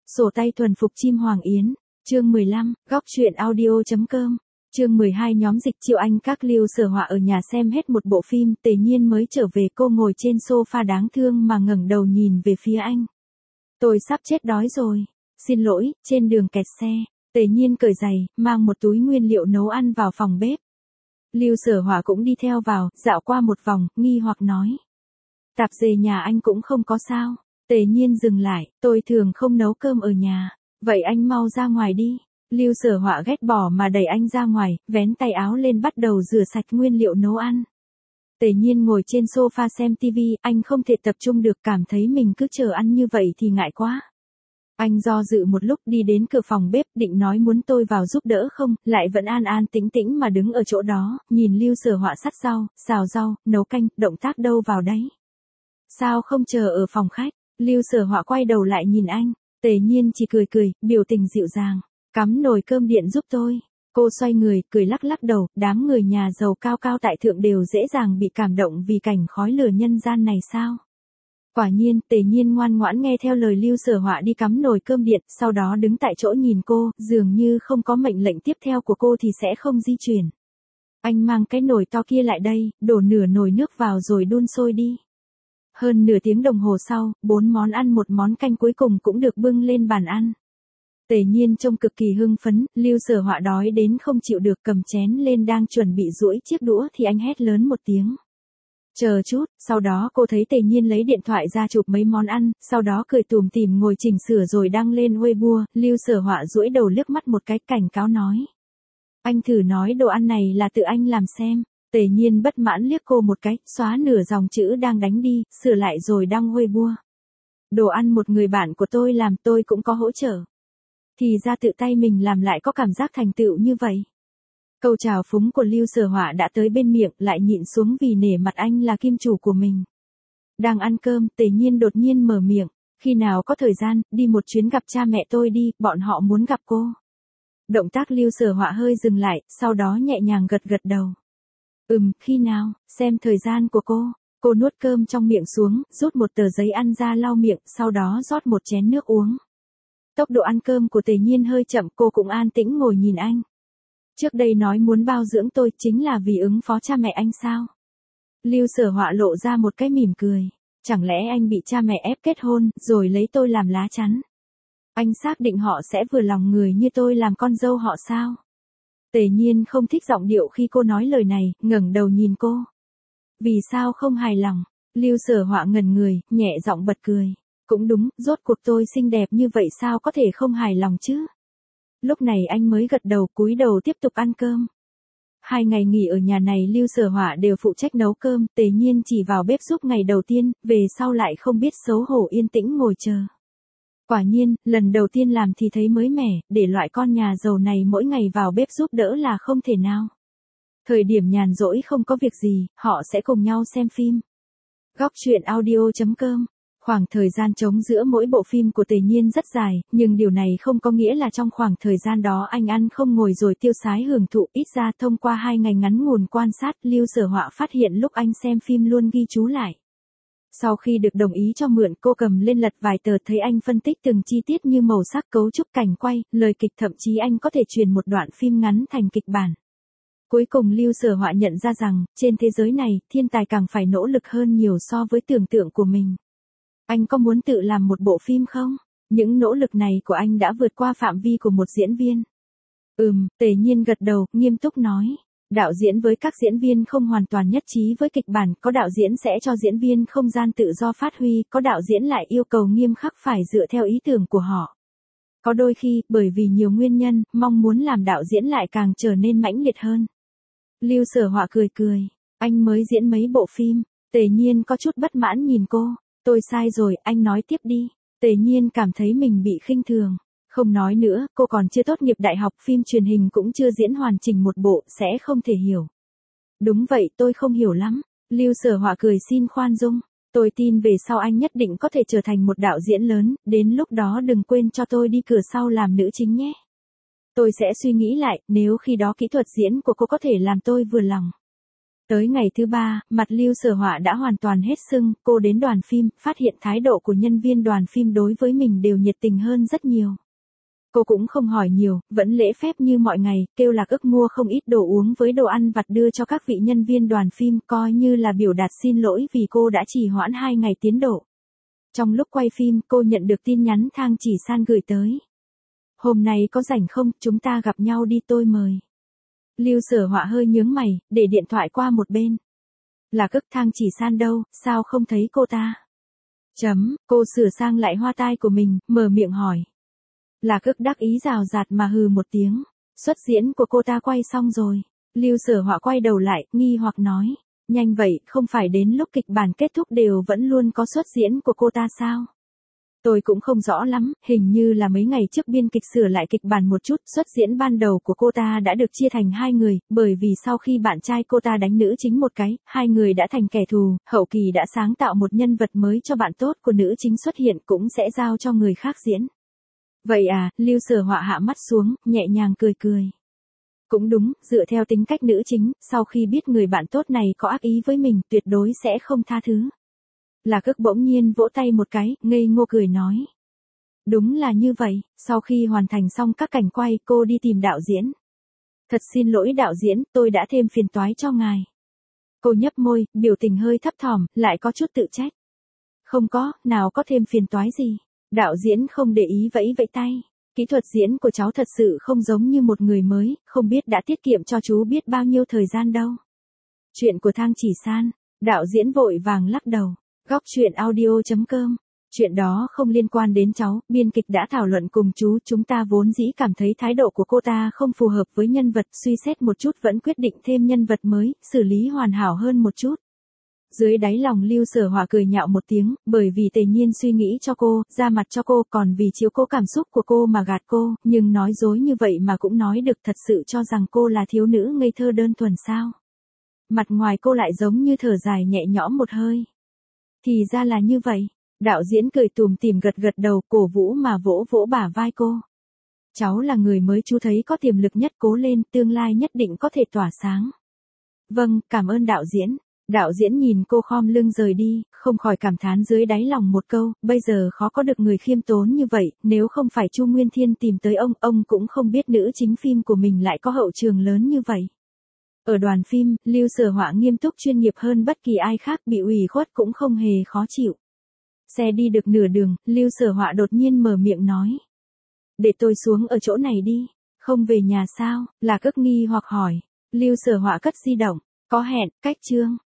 Sổ tay thuần phục chim Hoàng Yến, chương 15, góc truyện audio.com, chương 12 nhóm dịch Triệu Anh các Lưu Sở Họa ở nhà xem hết một bộ phim, Tề Nhiên mới trở về, cô ngồi trên sofa đáng thương mà ngẩng đầu nhìn về phía anh. Tôi sắp chết đói rồi, xin lỗi, trên đường kẹt xe, Tề Nhiên cởi giày, mang một túi nguyên liệu nấu ăn vào phòng bếp. Lưu Sở Họa cũng đi theo vào, dạo qua một vòng, nghi hoặc nói. Tạp dề nhà anh cũng không có sao. Tề Nhiên dừng lại, tôi thường không nấu cơm ở nhà. Vậy anh mau ra ngoài đi. Lưu Sở Họa ghét bỏ mà đẩy anh ra ngoài, vén tay áo lên bắt đầu rửa sạch nguyên liệu nấu ăn. Tề Nhiên ngồi trên sofa xem tivi, anh không thể tập trung được, cảm thấy mình cứ chờ ăn như vậy thì ngại quá. Anh do dự một lúc đi đến cửa phòng bếp, định nói muốn tôi vào giúp đỡ không, lại vẫn an an tĩnh tĩnh mà đứng ở chỗ đó, nhìn Lưu Sở Họa sắt rau, xào rau, nấu canh, động tác đâu vào đấy. Sao không chờ ở phòng khách? Lưu Sở Họa quay đầu lại nhìn anh, Tề Nhiên chỉ cười cười, biểu tình dịu dàng, cắm nồi cơm điện giúp tôi. Cô xoay người, cười lắc lắc đầu, đám người nhà giàu cao cao tại thượng đều dễ dàng bị cảm động vì cảnh khói lửa nhân gian này sao? Quả nhiên, Tề Nhiên ngoan ngoãn nghe theo lời Lưu Sở Họa đi cắm nồi cơm điện, sau đó đứng tại chỗ nhìn cô, dường như không có mệnh lệnh tiếp theo của cô thì sẽ không di chuyển. Anh mang cái nồi to kia lại đây, đổ nửa nồi nước vào rồi đun sôi đi. Hơn nửa tiếng đồng hồ sau, 4 món ăn một món canh cuối cùng cũng được bưng lên bàn ăn. Tề Nhiên trông cực kỳ hưng phấn, Lưu Sở Họa đói đến không chịu được, cầm chén lên đang chuẩn bị duỗi chiếc đũa thì anh hét lớn một tiếng. Chờ chút, sau đó cô thấy Tề Nhiên lấy điện thoại ra chụp mấy món ăn, sau đó cười tủm tỉm ngồi chỉnh sửa rồi đăng lên Weibo, Lưu Sở Họa duỗi đầu liếc mắt một cái, cảnh cáo nói. Anh thử nói đồ ăn này là tự anh làm xem. Tề Nhiên bất mãn liếc cô một cái, xóa nửa dòng chữ đang đánh đi, sửa lại rồi đăng Weibo. Đồ ăn một người bạn của tôi làm, tôi cũng có hỗ trợ. Thì ra tự tay mình làm lại có cảm giác thành tựu như vậy. Câu chào phúng của Lưu Sở Họa đã tới bên miệng, lại nhịn xuống vì nể mặt anh là kim chủ của mình. Đang ăn cơm, Tề Nhiên đột nhiên mở miệng, khi nào có thời gian, đi một chuyến gặp cha mẹ tôi đi, bọn họ muốn gặp cô. Động tác Lưu Sở Họa hơi dừng lại, sau đó nhẹ nhàng gật gật đầu. Khi nào, xem thời gian của cô nuốt cơm trong miệng xuống, rút một tờ giấy ăn ra lau miệng, sau đó rót một chén nước uống. Tốc độ ăn cơm của Tề Nhiên hơi chậm, cô cũng an tĩnh ngồi nhìn anh. Trước đây nói muốn bao dưỡng tôi chính là vì ứng phó cha mẹ anh sao? Lưu Sở Họa lộ ra một cái mỉm cười. Chẳng lẽ anh bị cha mẹ ép kết hôn, rồi lấy tôi làm lá chắn? Anh xác định họ sẽ vừa lòng người như tôi làm con dâu họ sao? Tề Nhiên không thích giọng điệu khi cô nói lời này, ngẩng đầu nhìn cô. Vì sao không hài lòng? Lưu Sở Họa ngẩn người, nhẹ giọng bật cười. Cũng đúng, rốt cuộc tôi xinh đẹp như vậy sao có thể không hài lòng chứ? Lúc này anh mới gật đầu, cúi đầu tiếp tục ăn cơm. 2 ngày nghỉ ở nhà này Lưu Sở Họa đều phụ trách nấu cơm, Tề Nhiên chỉ vào bếp giúp ngày đầu tiên, về sau lại không biết xấu hổ yên tĩnh ngồi chờ. Quả nhiên, lần đầu tiên làm thì thấy mới mẻ, để loại con nhà giàu này mỗi ngày vào bếp giúp đỡ là không thể nào. Thời điểm nhàn rỗi không có việc gì, họ sẽ cùng nhau xem phim. Góc truyện audio.com. Khoảng thời gian trống giữa mỗi bộ phim của Tề Nhiên rất dài, nhưng điều này không có nghĩa là trong khoảng thời gian đó anh ăn không ngồi rồi tiêu sái hưởng thụ, ít ra thông qua 2 ngày ngắn ngủn quan sát, Lưu Sở Họa phát hiện lúc anh xem phim luôn ghi chú lại. Sau khi được đồng ý cho mượn, cô cầm lên lật vài tờ, thấy anh phân tích từng chi tiết như màu sắc, cấu trúc cảnh quay, lời kịch, thậm chí anh có thể truyền một đoạn phim ngắn thành kịch bản. Cuối cùng Lưu Sở Họa nhận ra rằng, trên thế giới này, thiên tài càng phải nỗ lực hơn nhiều so với tưởng tượng của mình. Anh có muốn tự làm một bộ phim không? Những nỗ lực này của anh đã vượt qua phạm vi của một diễn viên. Tề Nhiên gật đầu, nghiêm túc nói. Đạo diễn với các diễn viên không hoàn toàn nhất trí với kịch bản, có đạo diễn sẽ cho diễn viên không gian tự do phát huy, có đạo diễn lại yêu cầu nghiêm khắc phải dựa theo ý tưởng của họ. Có đôi khi, bởi vì nhiều nguyên nhân, mong muốn làm đạo diễn lại càng trở nên mãnh liệt hơn. Lưu Sở Họa cười cười. Anh mới diễn mấy bộ phim. Tề Nhiên có chút bất mãn nhìn cô. Tôi sai rồi, anh nói tiếp đi. Tề Nhiên cảm thấy mình bị khinh thường. Không nói nữa, cô còn chưa tốt nghiệp đại học, phim truyền hình cũng chưa diễn hoàn chỉnh một bộ, sẽ không thể hiểu. Đúng vậy, tôi không hiểu lắm. Lưu Sở Họa cười xin khoan dung. Tôi tin về sau anh nhất định có thể trở thành một đạo diễn lớn, đến lúc đó đừng quên cho tôi đi cửa sau làm nữ chính nhé. Tôi sẽ suy nghĩ lại, nếu khi đó kỹ thuật diễn của cô có thể làm tôi vừa lòng. Tới ngày thứ 3, mặt Lưu Sở Họa đã hoàn toàn hết sưng, cô đến đoàn phim, phát hiện thái độ của nhân viên đoàn phim đối với mình đều nhiệt tình hơn rất nhiều. Cô cũng không hỏi nhiều, vẫn lễ phép như mọi ngày, kêu Lạc Ức mua không ít đồ uống với đồ ăn vặt đưa cho các vị nhân viên đoàn phim, coi như là biểu đạt xin lỗi vì cô đã trì hoãn 2 ngày tiến độ. Trong lúc quay phim, cô nhận được tin nhắn Thang Chỉ San gửi tới. Hôm nay có rảnh không, chúng ta gặp nhau đi tôi mời. Lưu Sở Họa hơi nhướng mày, để điện thoại qua một bên. Lạc Ức Thang Chỉ San đâu, sao không thấy cô ta? Cô sửa sang lại hoa tai của mình, mở miệng hỏi. Lạc Ức đắc ý rào rạt mà hừ một tiếng. Xuất diễn của cô ta quay xong rồi. Lưu Sở Họa quay đầu lại, nghi hoặc nói. Nhanh vậy, không phải đến lúc kịch bản kết thúc đều vẫn luôn có xuất diễn của cô ta sao? Tôi cũng không rõ lắm, hình như là mấy ngày trước biên kịch sửa lại kịch bản một chút, xuất diễn ban đầu của cô ta đã được chia thành 2 người, bởi vì sau khi bạn trai cô ta đánh nữ chính một cái, 2 người đã thành kẻ thù, hậu kỳ đã sáng tạo một nhân vật mới cho bạn tốt của nữ chính xuất hiện cũng sẽ giao cho người khác diễn. Vậy à, Lưu Sở Họa hạ mắt xuống, nhẹ nhàng cười cười. Cũng đúng, dựa theo tính cách nữ chính, sau khi biết người bạn tốt này có ác ý với mình, tuyệt đối sẽ không tha thứ. Lạc Ức bỗng nhiên vỗ tay một cái, ngây ngô cười nói. Đúng là như vậy, sau khi hoàn thành xong các cảnh quay, cô đi tìm đạo diễn. Thật xin lỗi đạo diễn, tôi đã thêm phiền toái cho ngài. Cô nhấp môi, biểu tình hơi thấp thỏm, lại có chút tự trách. Không có, nào có thêm phiền toái gì. Đạo diễn không để ý vẫy vẫy tay. Kỹ thuật diễn của cháu thật sự không giống như một người mới, không biết đã tiết kiệm cho chú biết bao nhiêu thời gian đâu. Chuyện của Thang Chỉ San, đạo diễn vội vàng lắc đầu. Góc truyện audio.com. Chuyện đó không liên quan đến cháu, biên kịch đã thảo luận cùng chú, chúng ta vốn dĩ cảm thấy thái độ của cô ta không phù hợp với nhân vật, suy xét một chút vẫn quyết định thêm nhân vật mới, xử lý hoàn hảo hơn một chút. Dưới đáy lòng Lưu Sở Họa cười nhạo một tiếng, bởi vì Tề Nhiên suy nghĩ cho cô, ra mặt cho cô, còn vì chiếu cố cảm xúc của cô mà gạt cô, nhưng nói dối như vậy mà cũng nói được, thật sự cho rằng cô là thiếu nữ ngây thơ đơn thuần sao. Mặt ngoài cô lại giống như thở dài nhẹ nhõm một hơi. Thì ra là như vậy, đạo diễn cười tùm tìm gật gật đầu, cổ vũ mà vỗ vỗ bả vai cô. Cháu là người mới, chú thấy có tiềm lực nhất, cố lên, tương lai nhất định có thể tỏa sáng. Vâng, cảm ơn đạo diễn. Đạo diễn nhìn cô khom lưng rời đi, không khỏi cảm thán dưới đáy lòng một câu, bây giờ khó có được người khiêm tốn như vậy, nếu không phải Chu Nguyên Thiên tìm tới ông cũng không biết nữ chính phim của mình lại có hậu trường lớn như vậy. Ở đoàn phim, Lưu Sở Họa nghiêm túc chuyên nghiệp hơn bất kỳ ai khác, bị ủy khuất cũng không hề khó chịu. Xe đi được nửa đường, Lưu Sở Họa đột nhiên mở miệng nói. Để tôi xuống ở chỗ này đi, không về nhà sao? Lạc Ức nghi hoặc hỏi. Lưu Sở Họa cất di động, có hẹn, cách chương.